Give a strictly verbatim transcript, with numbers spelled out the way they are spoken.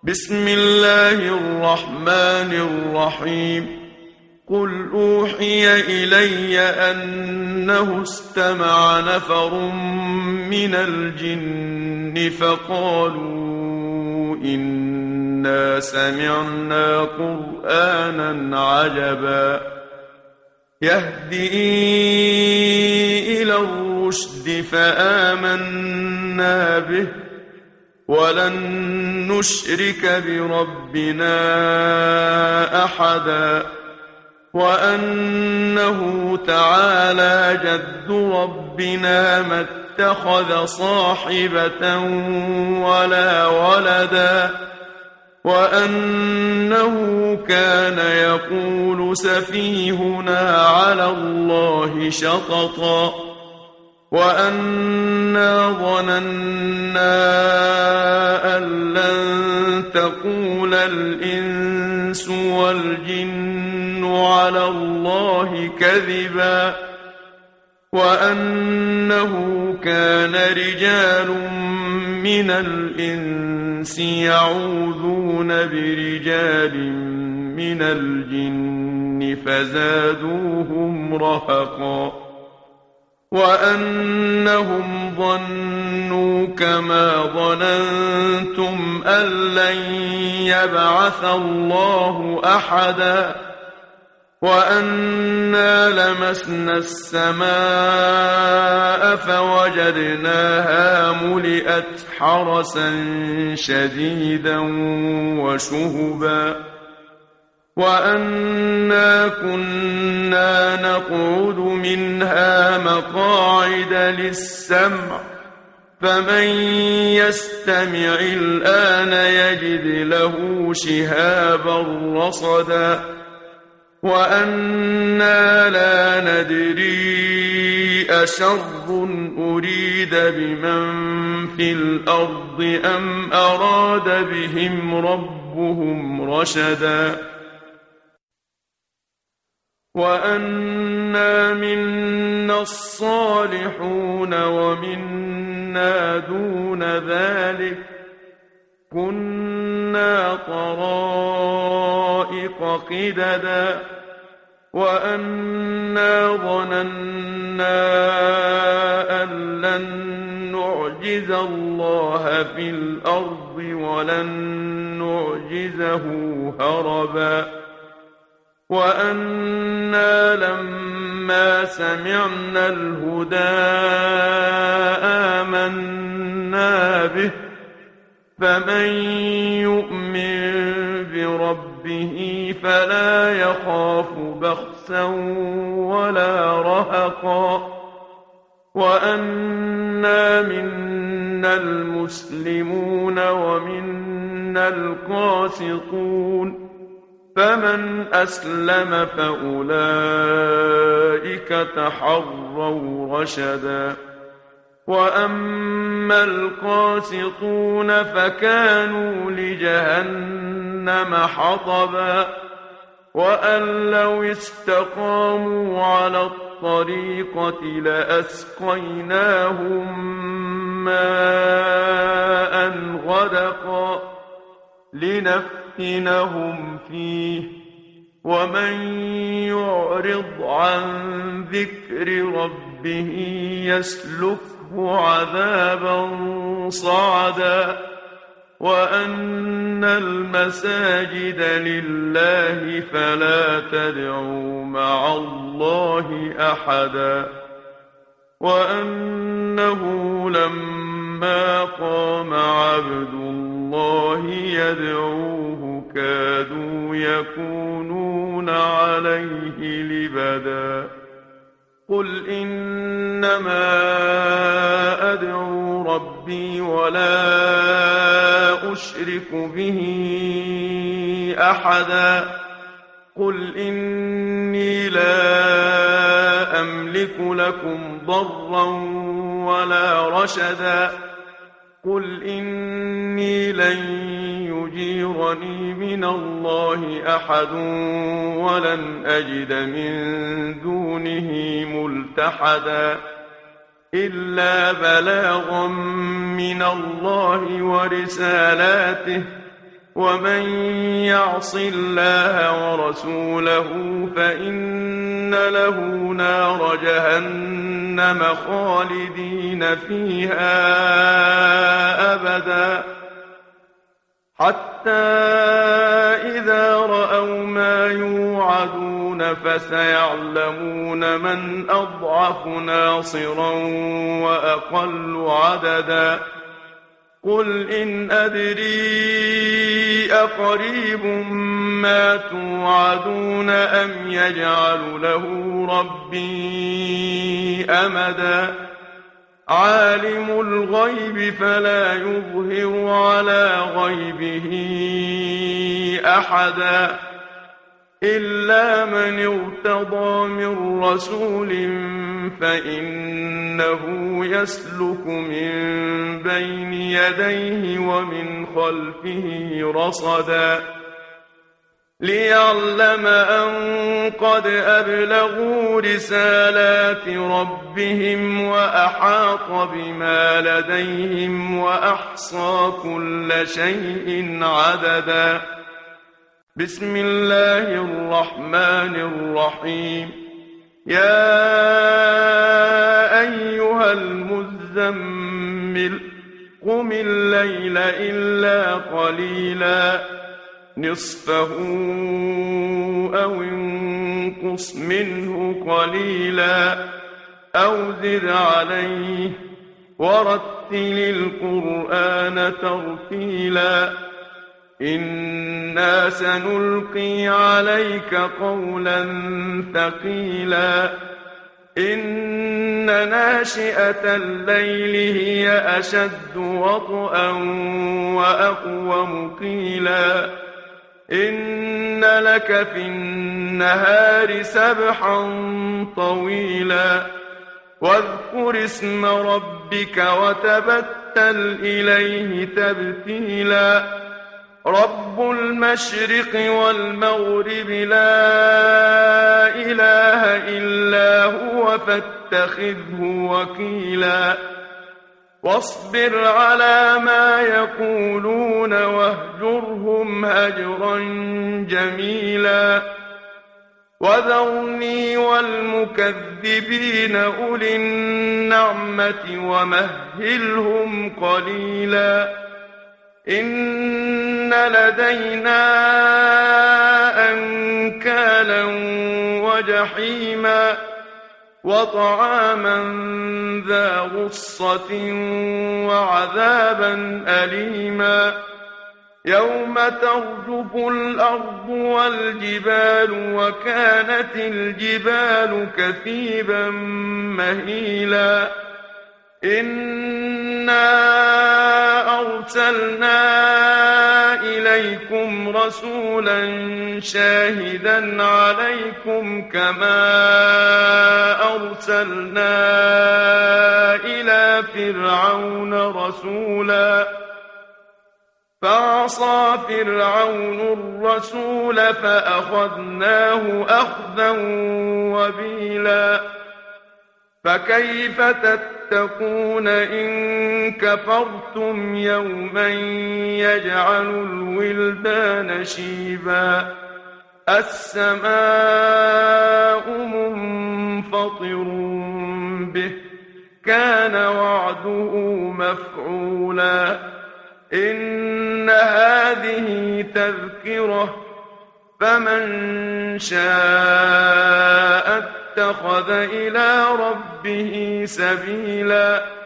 بسم الله الرحمن الرحيم. قل أوحي إلي أنه استمع نفر من الجن فقالوا إنا سمعنا قرآنا عجبا يهدي إلى الرشد فآمنا به ولن نشرك بربنا أحدا وأنه تعالى جد ربنا ما اتخذ صاحبة ولا ولدا وأنه كان يقول سفيهنا على الله شططا وأنا ظننا أن لن تقول الإنس والجن على الله كذبا وأنه كان رجال من الإنس يعوذون برجال من الجن فزادوهم رهقا وأنهم ظنوا كما ظننتم أن لن يبعث الله أحدا وأنا لمسنا السماء فوجدناها ملئت حرسا شديدا وشهبا وأنا كنا نقعد منها مقاعد للسمع فمن يستمع الآن يجد له شهابا رصدا وأنا لا ندري أشر أريد بمن في الأرض أم أراد بهم ربهم رشدا وأنا منا الصالحون ومنا دون ذلك كنا طرائق قددا وأنا ظننا أن لن نعجز الله في الأرض ولن نعجزه هربا وأنا لما سمعنا الهدى آمنا به فمن يؤمن بربه فلا يخاف بخسا ولا رهقا وأنا منا المسلمون ومنا القاسطون فمن أسلم فأولئك تحروا رشدا وأما القاسطون فكانوا لجهنم حطبا وأن لو استقاموا على الطريقة لأسقيناهم ماء غدقا لنفتنهم فيه ومن يعرض عن ذكر ربه يسلكه عذابا صعدا وأن المساجد لله فلا تدعوا مع الله أحدا وأنه لما قام عبد الله يدعوه كادوا يكونون عليه لبدا قل إنما أدعو ربي ولا أشرك به أحدا قل إني لا أملك لكم ضرا ولا رشدا قل إني لن يجيرني من الله أحد ولن أجد من دونه ملتحدا إلا بلاغا من الله ورسالاته ومن يعص الله ورسوله فإن له نار جهنم خالدين فيها أبدا حتى إذا رأوا ما يوعدون فسيعلمون من أضعف ناصرا وأقل عددا قل إن أدري أقريب ما توعدون أم يجعل له ربي أمدا عالم الغيب فلا يظهر على غيبه أحدا إلا من ارتضى من رسول فإنه يسلك من بين يديه ومن خلفه رصدا ليعلم أن قد أبلغوا رسالات ربهم وأحاط بما لديهم وأحصى كل شيء عددا بسم الله الرحمن الرحيم يا أيها المزمل قم الليل إلا قليلا نصفه أو انقص منه قليلا أو زد عليه ورتل القرآن ترتيلا إنا سنلقي عليك قولا ثقيلا إن ناشئة الليل هي أشد وطئا وأقوم قيلا إن لك في النهار سبحا طويلا واذكر اسم ربك وتبتل إليه تبتيلا رب المشرق والمغرب لا إله إلا هو فاتخذه وكيلا واصبر على ما يقولون واهجرهم هجرا جميلا وذرني والمكذبين أولي النعمة ومهلهم قليلا إن لدينا أنكالا وجحيما وطعاما ذا غصة وعذابا أليما يوم ترجف الأرض والجبال وكانت الجبال كثيبا مهيلا إنا أرسلنا إليكم رسولا شاهدا عليكم كما أرسلنا إلى فرعون رسولا فعصى فرعون الرسول فأخذناه أخذا وبيلا فكيف تتقون إن كفرتم يوما يجعل الولدان شيبا السماء منفطر به كان وعده مفعولا إن هذه تذكرة فمن شاء اتخذ إلى ربه سبيلا